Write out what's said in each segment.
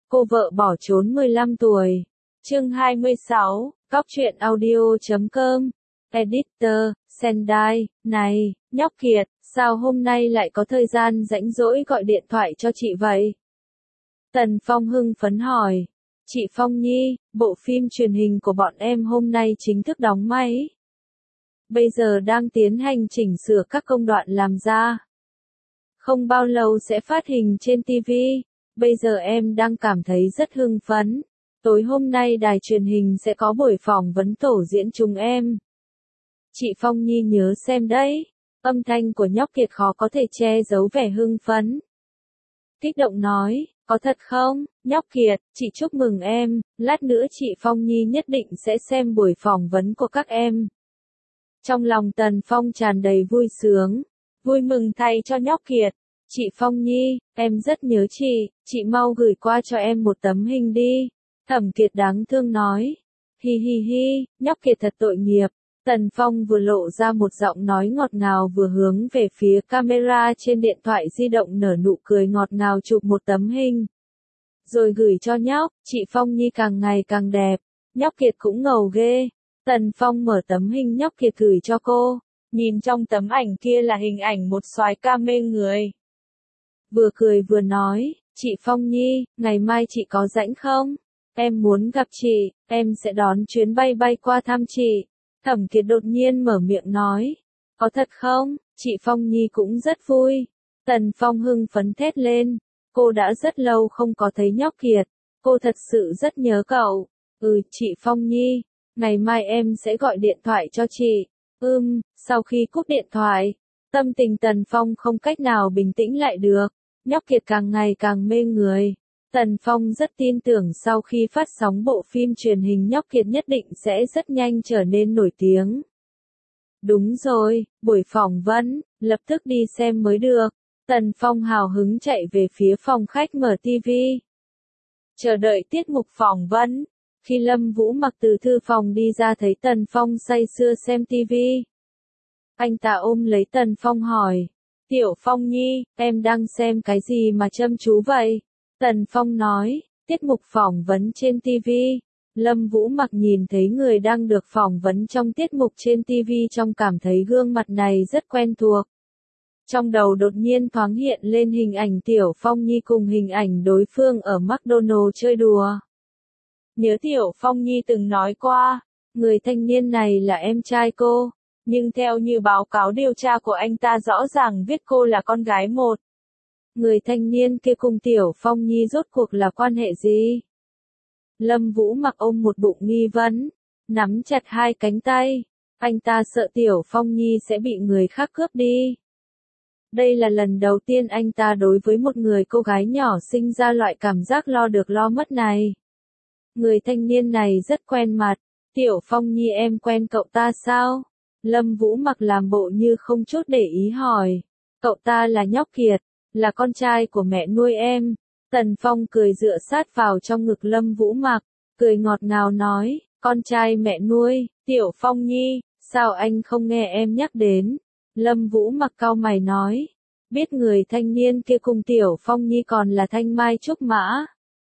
Cô vợ bỏ trốn 15 tuổi. Chương 26, Cóc truyện audio.com. Editor, Sendai, này, nhóc Kiệt, sao hôm nay lại có thời gian rảnh rỗi gọi điện thoại cho chị vậy? Tần Phong hưng phấn hỏi. Chị Phong Nhi, bộ phim truyền hình của bọn em hôm nay chính thức đóng máy. Bây giờ đang tiến hành chỉnh sửa các công đoạn làm ra. Không bao lâu sẽ phát hình trên TV. Bây giờ em đang cảm thấy rất hưng phấn. Tối hôm nay đài truyền hình sẽ có buổi phỏng vấn tổ diễn chúng em. Chị Phong Nhi nhớ xem đấy. Âm thanh của nhóc Kiệt khó có thể che giấu vẻ hưng phấn. Kích động nói, có thật không, nhóc Kiệt, chị chúc mừng em, lát nữa chị Phong Nhi nhất định sẽ xem buổi phỏng vấn của các em. Trong lòng Tần Phong tràn đầy vui sướng, vui mừng thay cho nhóc Kiệt. Chị Phong Nhi, em rất nhớ chị mau gửi qua cho em một tấm hình đi. Thẩm Kiệt đáng thương nói. Hi hi hi, nhóc Kiệt thật tội nghiệp. Tần Phong vừa lộ ra một giọng nói ngọt ngào vừa hướng về phía camera trên điện thoại di động nở nụ cười ngọt ngào chụp một tấm hình. Rồi gửi cho nhóc, chị Phong Nhi càng ngày càng đẹp. Nhóc Kiệt cũng ngầu ghê. Tần Phong mở tấm hình nhóc Kiệt gửi cho cô. Nhìn trong tấm ảnh kia là hình ảnh một soái ca mê người. Vừa cười vừa nói, chị Phong Nhi, ngày mai chị có rảnh không? Em muốn gặp chị, em sẽ đón chuyến bay qua thăm chị. Thẩm Kiệt đột nhiên mở miệng nói. Có thật không? Chị Phong Nhi cũng rất vui. Tần Phong hưng phấn thét lên. Cô đã rất lâu không có thấy nhóc Kiệt. Cô thật sự rất nhớ cậu. Chị Phong Nhi. Ngày mai em sẽ gọi điện thoại cho chị. Sau khi cúp điện thoại, tâm tình Tần Phong không cách nào bình tĩnh lại được. Nhóc Kiệt càng ngày càng mê người. Tần Phong rất tin tưởng sau khi phát sóng bộ phim truyền hình nhóc Kiệt nhất định sẽ rất nhanh trở nên nổi tiếng. Đúng rồi, buổi phỏng vấn, lập tức đi xem mới được. Tần Phong hào hứng chạy về phía phòng khách mở TV. Chờ đợi tiết mục phỏng vấn. Khi Lâm Vũ Mặc từ thư phòng đi ra thấy Tần Phong say sưa xem TV. Anh ta ôm lấy Tần Phong hỏi. Tiểu Phong Nhi, em đang xem cái gì mà chăm chú vậy? Tần Phong nói, tiết mục phỏng vấn trên TV. Lâm Vũ Mặc nhìn thấy người đang được phỏng vấn trong tiết mục trên TV trong cảm thấy gương mặt này rất quen thuộc. Trong đầu đột nhiên thoáng hiện lên hình ảnh Tiểu Phong Nhi cùng hình ảnh đối phương ở McDonald's chơi đùa. Nhớ Tiểu Phong Nhi từng nói qua, người thanh niên này là em trai cô. Nhưng theo như báo cáo điều tra của anh ta rõ ràng viết cô là con gái một. Người thanh niên kia cùng Tiểu Phong Nhi rốt cuộc là quan hệ gì? Lâm Vũ Mặc ôm một bụng nghi vấn, nắm chặt hai cánh tay. Anh ta sợ Tiểu Phong Nhi sẽ bị người khác cướp đi. Đây là lần đầu tiên anh ta đối với một người cô gái nhỏ sinh ra loại cảm giác lo được lo mất này. Người thanh niên này rất quen mặt. Tiểu Phong Nhi em quen cậu ta sao? Lâm Vũ Mặc làm bộ như không chút để ý hỏi. Cậu ta là nhóc Kiệt, là con trai của mẹ nuôi em. Tần Phong cười dựa sát vào trong ngực Lâm Vũ Mặc, cười ngọt ngào nói, con trai mẹ nuôi, Tiểu Phong Nhi, sao anh không nghe em nhắc đến? Lâm Vũ Mặc cau mày nói, biết người thanh niên kia cùng Tiểu Phong Nhi còn là Thanh Mai Trúc Mã.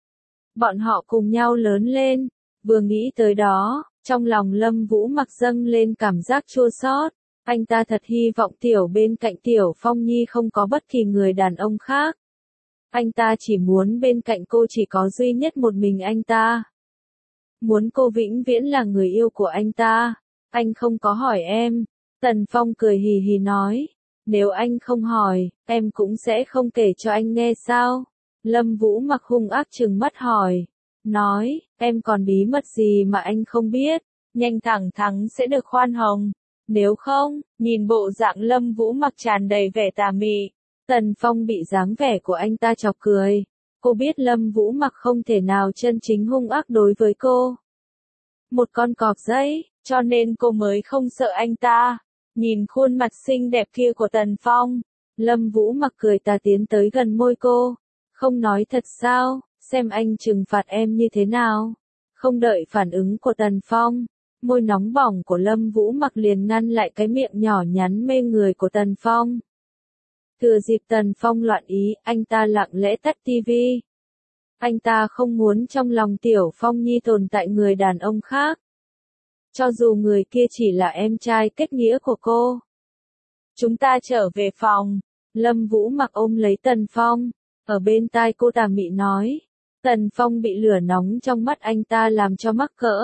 Bọn họ cùng nhau lớn lên, vừa nghĩ tới đó. Trong lòng Lâm Vũ Mặc dâng lên cảm giác chua xót. Anh ta thật hy vọng bên cạnh Tiểu Phong Nhi không có bất kỳ người đàn ông khác. Anh ta chỉ muốn bên cạnh cô chỉ có duy nhất một mình anh ta. Muốn cô vĩnh viễn là người yêu của anh ta. Anh không có hỏi em. Tần Phong cười hì hì nói. Nếu anh không hỏi, em cũng sẽ không kể cho anh nghe sao? Lâm Vũ Mặc hung ác trừng mắt hỏi. Nói, em còn bí mật gì mà anh không biết, nhanh thẳng thắn sẽ được khoan hồng. Nếu không, nhìn bộ dạng Lâm Vũ Mặc tràn đầy vẻ tà mị. Tần Phong bị dáng vẻ của anh ta chọc cười. Cô biết Lâm Vũ Mặc không thể nào chân chính hung ác đối với cô. Một con cọp giấy, cho nên cô mới không sợ anh ta. Nhìn khuôn mặt xinh đẹp kia của Tần Phong, Lâm Vũ Mặc cười tà tiến tới gần môi cô. Không nói thật sao? Xem anh trừng phạt em như thế nào. Không đợi phản ứng của Tần Phong, môi nóng bỏng của Lâm Vũ Mặc liền ngăn lại cái miệng nhỏ nhắn mê người của Tần Phong. Thừa dịp Tần Phong loạn ý, anh ta lặng lẽ tắt tivi. Anh ta không muốn trong lòng Tiểu Phong Nhi tồn tại người đàn ông khác. Cho dù người kia chỉ là em trai kết nghĩa của cô. Chúng ta trở về phòng. Lâm Vũ Mặc ôm lấy Tần Phong. Ở bên tai cô tà mị nói. Tần Phong bị lửa nóng trong mắt anh ta làm cho mắc cỡ.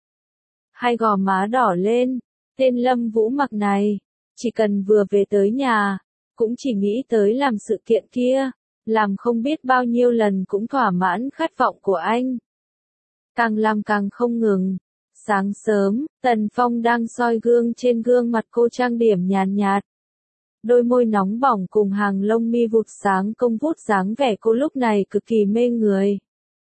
Hai gò má đỏ lên. Tên Lâm Vũ Mặc này. Chỉ cần vừa về tới nhà. Cũng chỉ nghĩ tới làm sự kiện kia. Làm không biết bao nhiêu lần cũng thỏa mãn khát vọng của anh. Càng làm càng không ngừng. Sáng sớm, Tần Phong đang soi gương trên gương mặt cô trang điểm nhàn nhạt. Đôi môi nóng bỏng cùng hàng lông mi vụt sáng công vút dáng vẻ cô lúc này cực kỳ mê người.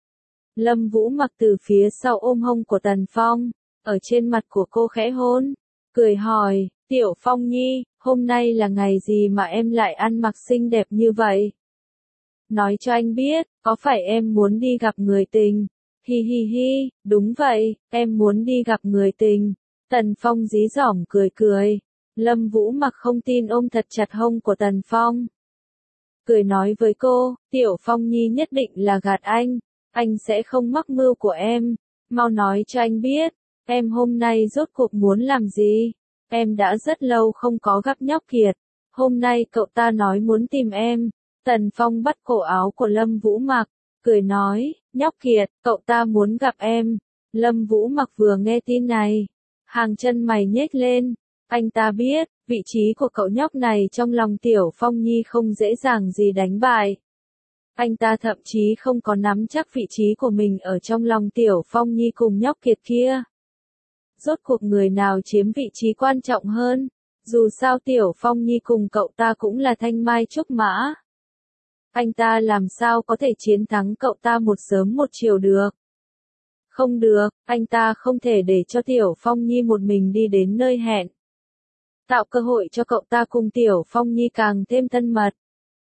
Lâm Vũ Mặc từ phía sau ôm hông của Tần Phong, ở trên mặt của cô khẽ hôn, cười hỏi, Tiểu Phong Nhi, hôm nay là ngày gì mà em lại ăn mặc xinh đẹp như vậy? Nói cho anh biết, có phải em muốn đi gặp người tình? Hi hi hi, đúng vậy, em muốn đi gặp người tình. Tần Phong dí dỏm cười cười. Lâm Vũ Mặc không tin ôm thật chặt hông của Tần Phong. Cười nói với cô, Tiểu Phong Nhi nhất định là gạt anh sẽ không mắc mưu của em. Mau nói cho anh biết, em hôm nay rốt cuộc muốn làm gì? Em đã rất lâu không có gặp nhóc Kiệt. Hôm nay cậu ta nói muốn tìm em. Tần Phong bắt cổ áo của Lâm Vũ Mặc, cười nói, nhóc Kiệt, cậu ta muốn gặp em. Lâm Vũ Mặc vừa nghe tin này, hàng chân mày nhếch lên. Anh ta biết, vị trí của cậu nhóc này trong lòng Tiểu Phong Nhi không dễ dàng gì đánh bại. Anh ta thậm chí không có nắm chắc vị trí của mình ở trong lòng Tiểu Phong Nhi cùng nhóc Kiệt kia. Rốt cuộc người nào chiếm vị trí quan trọng hơn? Dù sao Tiểu Phong Nhi cùng cậu ta cũng là thanh mai trúc mã. Anh ta làm sao có thể chiến thắng cậu ta một sớm một chiều được? Không được, anh ta không thể để cho Tiểu Phong Nhi một mình đi đến nơi hẹn. Tạo cơ hội cho cậu ta cùng Tiểu Phong Nhi càng thêm thân mật.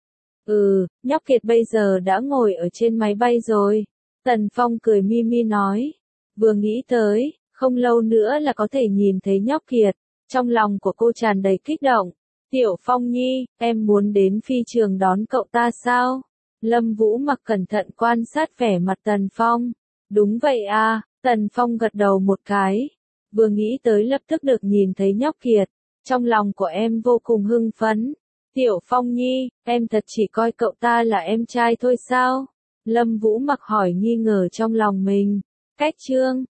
Nhóc Kiệt bây giờ đã ngồi ở trên máy bay rồi. Tần Phong cười mi mi nói. Vừa nghĩ tới, không lâu nữa là có thể nhìn thấy nhóc Kiệt. Trong lòng của cô tràn đầy kích động. Tiểu Phong Nhi, em muốn đến phi trường đón cậu ta sao? Lâm Vũ Mặc cẩn thận quan sát vẻ mặt Tần Phong. Đúng vậy à, Tần Phong gật đầu một cái. Vừa nghĩ tới lập tức được nhìn thấy nhóc Kiệt. Trong lòng của em vô cùng hưng phấn. Tiểu Phong Nhi, em thật chỉ coi cậu ta là em trai thôi sao? Lâm Vũ Mặc hỏi nghi ngờ trong lòng mình. Cách chương